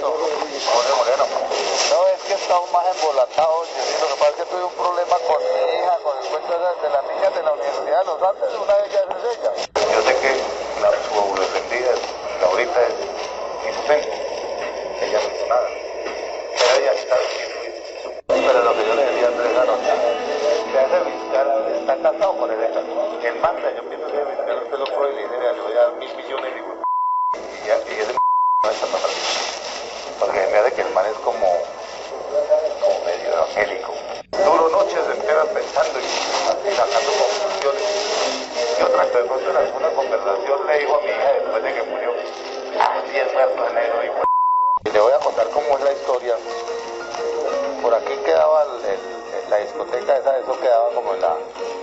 eso, Jorge Moreno. No, es que estamos más embolatados. Lo que pasa es que tuve un problema con mi hija, con el cuento de las niñas de la Universidad de los Andes. Una de ellas es ella. Yo sé que su defendida, Laurita, es inocente. Ella no hizo nada. Pero ella está diciendo. Pero lo que yo le decía a Andrés anoche, que hace visitar, está casado con Elena. Él manda, yo pienso que visitar usted lo puede y le voy a dar 1.000 millones y ya, y ese no está pasando. Porque me hace que el man es como medio evangélico. Duro noches enteras pensando y sacando conclusiones. Y otra cosa, en alguna conversación le dijo a mi hija después de que murió, sí es muerto de negro y le voy a contar cómo es la historia. Por aquí quedaba la discoteca esa, eso quedaba como en la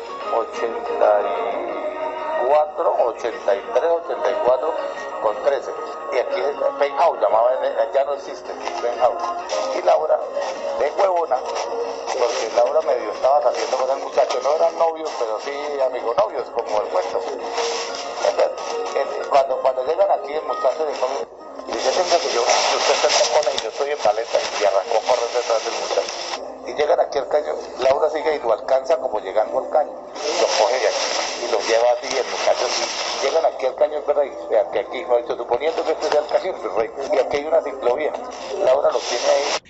84, 83, 84 con 13. Y aquí es Penthouse, llamaban, ya no existe, Penthouse. Y Laura, de huevona, porque Laura medio estaba saliendo con el muchacho, no eran novios, pero sí amigos novios, como el cuento. Entonces, cuando llegan aquí el muchacho de novio, y dice, tenga que yo, usted está en tacones y yo estoy en paleta, y arrancó a correr detrás del muchacho. Y llegan aquí al caño, Laura sigue y lo alcanza como llegando al caño, lo coge de aquí y lo lleva así, el muchacho así. Llegan aquí al caño, ¿verdad? Y aquí, suponiendo que este sea el caño, y aquí hay una ciclovía. Laura lo tiene ahí.